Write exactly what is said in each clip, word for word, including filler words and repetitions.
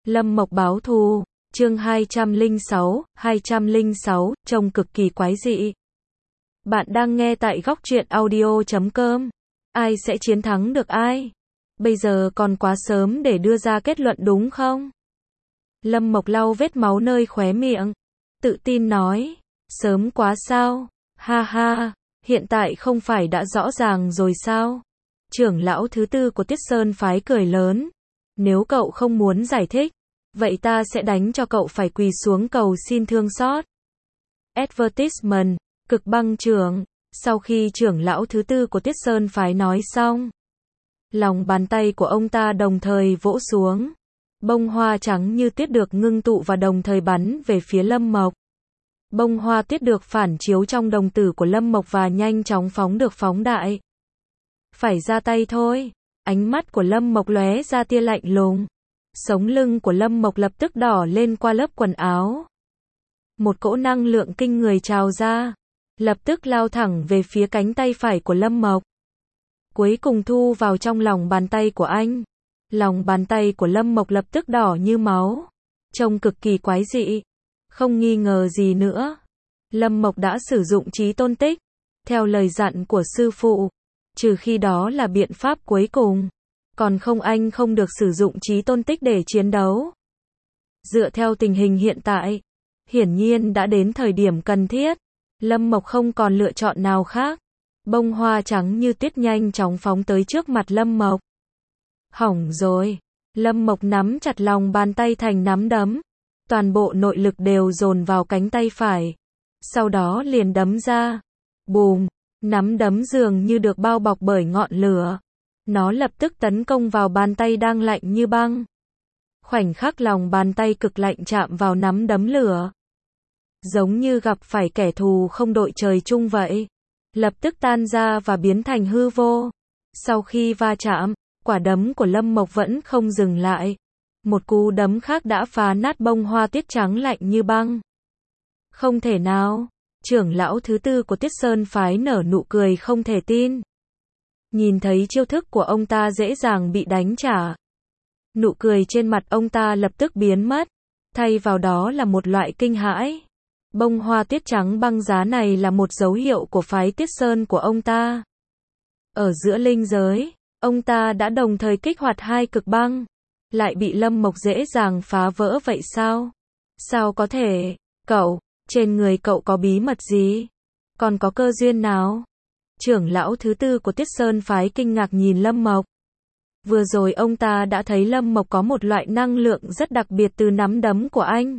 Lâm Mộc báo thù, chương hai trăm lẻ sáu, hai trăm lẻ sáu, trông cực kỳ quái dị. Bạn đang nghe tại góc truyện audio chấm com. Ai sẽ chiến thắng được ai? Bây giờ còn quá sớm để đưa ra kết luận đúng không? Lâm Mộc lau vết máu nơi khóe miệng, tự tin nói, sớm quá sao? Ha ha, hiện tại không phải đã rõ ràng rồi sao? Trưởng lão thứ tư của Tiết Sơn phái cười lớn, nếu cậu không muốn giải thích, vậy ta sẽ đánh cho cậu phải quỳ xuống cầu xin thương xót. Advertisement, Cực Băng trưởng. Sau khi trưởng lão thứ tư của Tiết Sơn phái nói xong, lòng bàn tay của ông ta đồng thời vỗ xuống. Bông hoa trắng như tuyết được ngưng tụ và đồng thời bắn về phía Lâm Mộc. Bông hoa tuyết được phản chiếu trong đồng tử của Lâm Mộc và nhanh chóng phóng được phóng đại. Phải ra tay thôi. Ánh mắt của Lâm Mộc lóe ra tia lạnh lùng. Sống lưng của Lâm Mộc lập tức đỏ lên qua lớp quần áo. Một cỗ năng lượng kinh người trào ra, lập tức lao thẳng về phía cánh tay phải của Lâm Mộc. Cuối cùng thu vào trong lòng bàn tay của anh. Lòng bàn tay của Lâm Mộc lập tức đỏ như máu, trông cực kỳ quái dị. Không nghi ngờ gì nữa, Lâm Mộc đã sử dụng chí tôn tích, theo lời dặn của sư phụ, trừ khi đó là biện pháp cuối cùng. Còn không, anh không được sử dụng chí tôn tích để chiến đấu. Dựa theo tình hình hiện tại, hiển nhiên đã đến thời điểm cần thiết. Lâm Mộc không còn lựa chọn nào khác. Bông hoa trắng như tuyết nhanh chóng phóng tới trước mặt Lâm Mộc. Hỏng rồi. Lâm Mộc nắm chặt lòng bàn tay thành nắm đấm. Toàn bộ nội lực đều dồn vào cánh tay phải. Sau đó liền đấm ra. Bùm. Nắm đấm dường như được bao bọc bởi ngọn lửa. Nó lập tức tấn công vào bàn tay đang lạnh như băng. Khoảnh khắc lòng bàn tay cực lạnh chạm vào nắm đấm lửa, giống như gặp phải kẻ thù không đội trời chung vậy. Lập tức tan ra và biến thành hư vô. Sau khi va chạm, quả đấm của Lâm Mộc vẫn không dừng lại. Một cú đấm khác đã phá nát bông hoa tuyết trắng lạnh như băng. Không thể nào. Trưởng lão thứ tư của Tiết Sơn phái nở nụ cười không thể tin. Nhìn thấy chiêu thức của ông ta dễ dàng bị đánh trả, nụ cười trên mặt ông ta lập tức biến mất. Thay vào đó là một loại kinh hãi. Bông hoa tuyết trắng băng giá này là một dấu hiệu của phái Tiết Sơn của ông ta. Ở giữa linh giới, ông ta đã đồng thời kích hoạt hai cực băng, lại bị Lâm Mộc dễ dàng phá vỡ vậy sao? Sao có thể? Cậu, trên người cậu có bí mật gì? Còn có cơ duyên nào? Trưởng lão thứ tư của Tiết Sơn phái kinh ngạc nhìn Lâm Mộc. Vừa rồi ông ta đã thấy Lâm Mộc có một loại năng lượng rất đặc biệt từ nắm đấm của anh.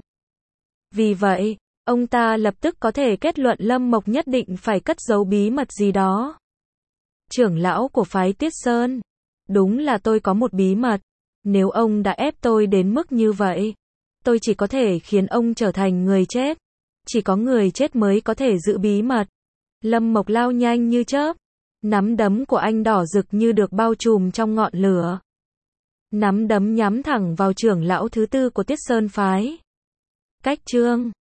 Vì vậy, ông ta lập tức có thể kết luận Lâm Mộc nhất định phải cất giấu bí mật gì đó. Trưởng lão của phái Tiết Sơn, đúng là tôi có một bí mật. Nếu ông đã ép tôi đến mức như vậy, tôi chỉ có thể khiến ông trở thành người chết. Chỉ có người chết mới có thể giữ bí mật. Lâm Mộc lao nhanh như chớp. Nắm đấm của anh đỏ rực như được bao trùm trong ngọn lửa. Nắm đấm nhắm thẳng vào trưởng lão thứ tư của Tiết Sơn phái. Cách chương